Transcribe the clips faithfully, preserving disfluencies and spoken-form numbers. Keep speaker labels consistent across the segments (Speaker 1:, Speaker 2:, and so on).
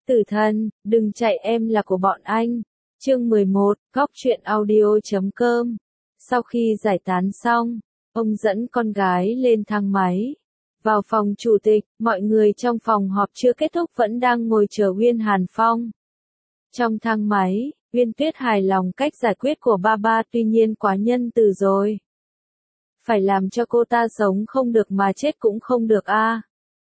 Speaker 1: Tử thần, đừng chạy em là của bọn anh. Chương mười một, góc truyện audio chấm com. Sau khi giải tán xong, ông dẫn con gái lên thang máy. Vào phòng chủ tịch, mọi người trong phòng họp chưa kết thúc vẫn đang ngồi chờ Uyên Hàn Phong. Trong thang máy, Uyên Tuyết hài lòng cách giải quyết của ba ba, tuy nhiên quá nhân từ rồi. Phải làm cho cô ta sống không được mà chết cũng không được a. À.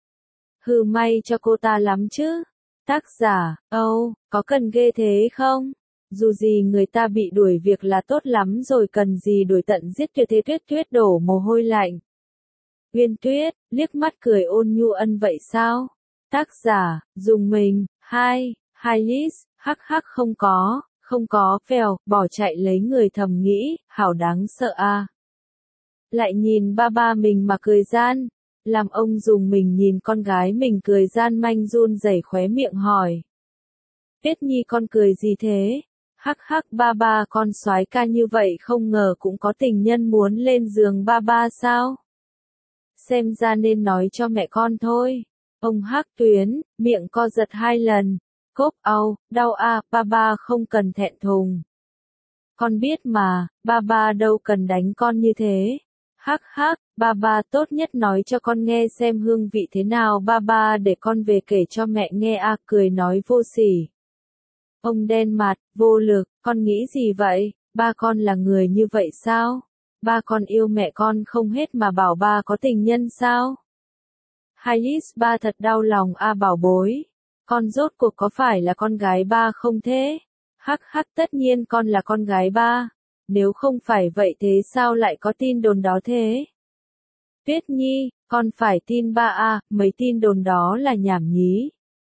Speaker 1: Hừ, may cho cô ta lắm chứ. Tác giả, Âu, oh, có cần ghê thế không? Dù gì người ta bị đuổi việc là tốt lắm rồi, cần gì đuổi tận giết tuyệt thế. Tuyết Tuyết đổ mồ hôi lạnh. Uyên Tuyết, liếc mắt cười ôn nhu, ân vậy sao? Tác giả, dùng mình, hai, hai lít, hắc hắc không có, không có, phèo, bỏ chạy lấy người, thầm nghĩ, hảo đáng sợ a. À. Lại nhìn ba ba mình mà cười gian. Làm ông dùng mình nhìn con gái mình cười gian manh, run rẩy khóe miệng hỏi. Tuyết Nhi con cười gì thế? Hắc hắc, ba ba con soái ca như vậy không ngờ cũng có tình nhân muốn lên giường ba ba sao? Xem ra nên nói cho mẹ con thôi. Ông Hắc Tuyến, miệng co giật hai lần. Cốp, au, đau a, à, ba ba không cần thẹn thùng. Con biết mà, ba ba đâu cần đánh con như thế. Hắc hắc, ba ba tốt nhất nói cho con nghe xem hương vị thế nào ba ba, để con về kể cho mẹ nghe a. À, cười nói vô sỉ. Ông đen mặt, vô lực, con nghĩ gì vậy? Ba con là người như vậy sao? Ba con yêu mẹ con không hết mà bảo ba có tình nhân sao? Hailis, ba thật đau lòng a. À, bảo bối. Con rốt cuộc có phải là con gái ba không thế? Hắc hắc, tất nhiên con là con gái ba. Nếu không phải vậy thế sao lại có tin đồn đó thế? Tuyết Nhi, con phải tin ba a, à, mấy tin đồn đó là nhảm nhí.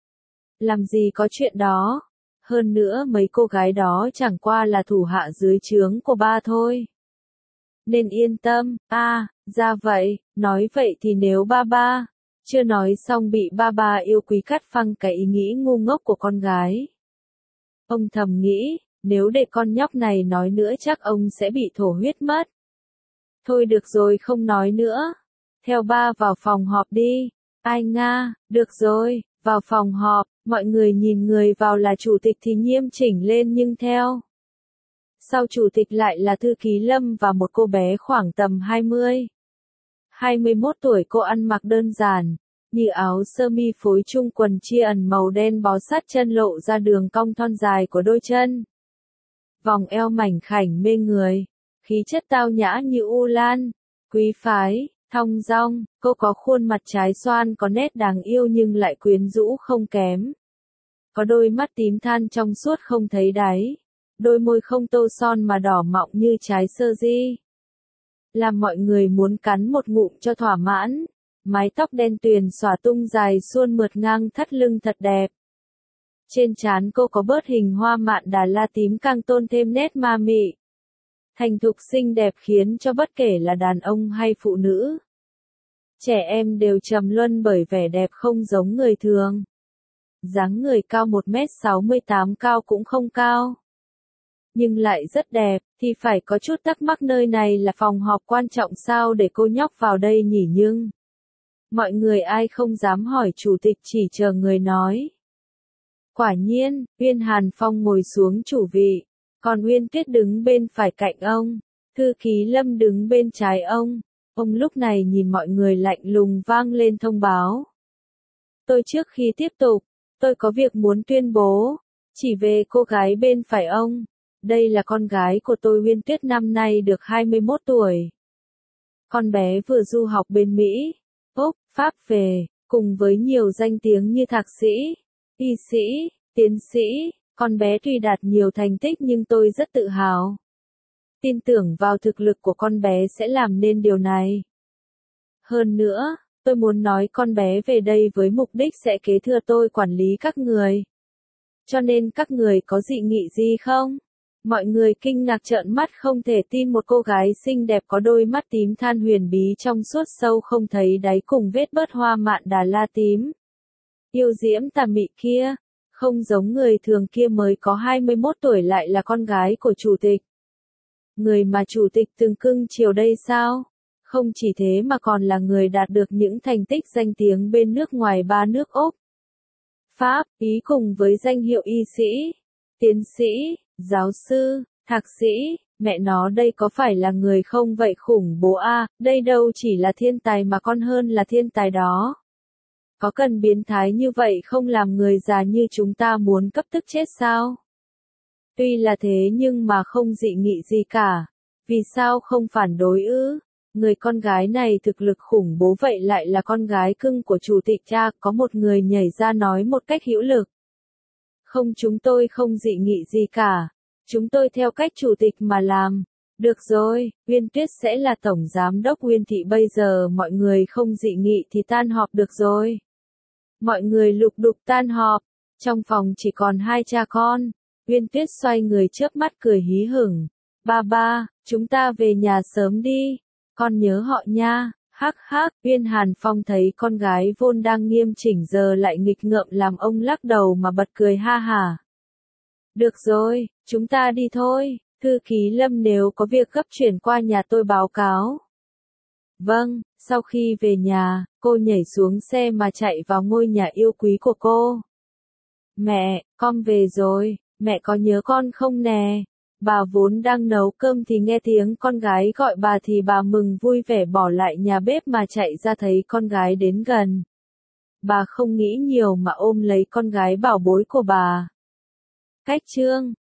Speaker 1: Làm gì có chuyện đó. Hơn nữa mấy cô gái đó chẳng qua là thủ hạ dưới trướng của ba thôi. Nên yên tâm, a, à, ra vậy, nói vậy thì nếu ba ba, chưa nói xong bị ba ba yêu quý cắt phăng cái ý nghĩ ngu ngốc của con gái. Ông thầm nghĩ, nếu để con nhóc này nói nữa chắc ông sẽ bị thổ huyết mất. Thôi được rồi, không nói nữa. Theo ba vào phòng họp đi. Ai nga, được rồi, vào phòng họp, mọi người nhìn người vào là chủ tịch thì nghiêm chỉnh lên, nhưng theo sau chủ tịch lại là thư ký Lâm và một cô bé khoảng tầm hai mươi, hai mươi mốt tuổi. Cô ăn mặc đơn giản, như áo sơ mi phối chung quần chia ẩn màu đen bó sát chân, lộ ra đường cong thon dài của đôi chân. Vòng eo mảnh khảnh mê người, khí chất tao nhã như u lan, quý phái, thong dong. Cô có khuôn mặt trái xoan có nét đáng yêu nhưng lại quyến rũ không kém. Có đôi mắt tím than trong suốt không thấy đáy, đôi môi không tô son mà đỏ mọng như trái sơ di, làm mọi người muốn cắn một ngụm cho thỏa mãn. Mái tóc đen tuyền xõa tung dài suôn mượt ngang thắt lưng thật đẹp. Trên trán cô có bớt hình hoa mạn Đà La tím càng tôn thêm nét ma mị, thành thục xinh đẹp, khiến cho bất kể là đàn ông hay phụ nữ, trẻ em đều trầm luân bởi vẻ đẹp không giống người thường. Dáng người cao một mét sáu mươi tám, cao cũng không cao, nhưng lại rất đẹp, thì phải có chút thắc mắc nơi này là phòng họp quan trọng sao để cô nhóc vào đây nhỉ, nhưng mọi người ai không dám hỏi chủ tịch, chỉ chờ người nói. Quả nhiên, Uyên Hàn Phong ngồi xuống chủ vị, còn Uyên Tuyết đứng bên phải cạnh ông, thư ký Lâm đứng bên trái ông. Ông lúc này nhìn mọi người lạnh lùng vang lên thông báo. Tôi trước khi tiếp tục, tôi có việc muốn tuyên bố, chỉ về cô gái bên phải ông. Đây là con gái của tôi, Uyên Tuyết, năm nay được hai mươi mốt tuổi. Con bé vừa du học bên Mỹ, Úc, Pháp về, cùng với nhiều danh tiếng như thạc sĩ, y sĩ, tiến sĩ. Con bé tuy đạt nhiều thành tích nhưng tôi rất tự hào, tin tưởng vào thực lực của con bé sẽ làm nên điều này. Hơn nữa, tôi muốn nói con bé về đây với mục đích sẽ kế thừa tôi quản lý các người. Cho nên các người có dị nghị gì không? Mọi người kinh ngạc trợn mắt không thể tin, một cô gái xinh đẹp có đôi mắt tím than huyền bí trong suốt sâu không thấy đáy cùng vết bớt hoa mạn Đà La tím. Yêu diễm tà mị kia, không giống người thường kia, mới có hai mươi mốt tuổi lại là con gái của chủ tịch. Người mà chủ tịch từng cưng chiều đây sao? Không chỉ thế mà còn là người đạt được những thành tích danh tiếng bên nước ngoài, ba nước Úc, Pháp, ý cùng với danh hiệu y sĩ, tiến sĩ, giáo sư, thạc sĩ, mẹ nó đây có phải là người không vậy khủng bố a, đây đâu chỉ là thiên tài mà còn hơn là thiên tài đó. Có cần biến thái như vậy không làm người già như chúng ta muốn cấp tức chết sao? Tuy là thế nhưng mà không dị nghị gì cả. Vì sao không phản đối ư? Người con gái này thực lực khủng bố vậy lại là con gái cưng của chủ tịch cha, có một người nhảy ra nói một cách hữu lực. Không, chúng tôi không dị nghị gì cả. Chúng tôi theo cách chủ tịch mà làm. Được rồi, Uyên Tuyết sẽ là tổng giám đốc Uyên Thị, bây giờ mọi người không dị nghị thì tan họp được rồi. Mọi người lục đục tan họp. Trong phòng chỉ còn hai cha con. Uyên Tuyết xoay người chớp mắt cười hí hửng. Ba ba, chúng ta về nhà sớm đi. Con nhớ họ nha. Hắc hắc, Uyên Hàn Phong thấy con gái vốn đang nghiêm chỉnh giờ lại nghịch ngợm làm ông lắc đầu mà bật cười ha hả. Được rồi, chúng ta đi thôi. Thư ký Lâm nếu có việc gấp chuyển qua nhà tôi báo cáo. Vâng, sau khi về nhà, cô nhảy xuống xe mà chạy vào ngôi nhà yêu quý của cô. Mẹ, con về rồi, mẹ có nhớ con không nè? Bà vốn đang nấu cơm thì nghe tiếng con gái gọi bà thì bà mừng vui vẻ bỏ lại nhà bếp mà chạy ra thấy con gái đến gần. Bà không nghĩ nhiều mà ôm lấy con gái bảo bối của bà. Cách chương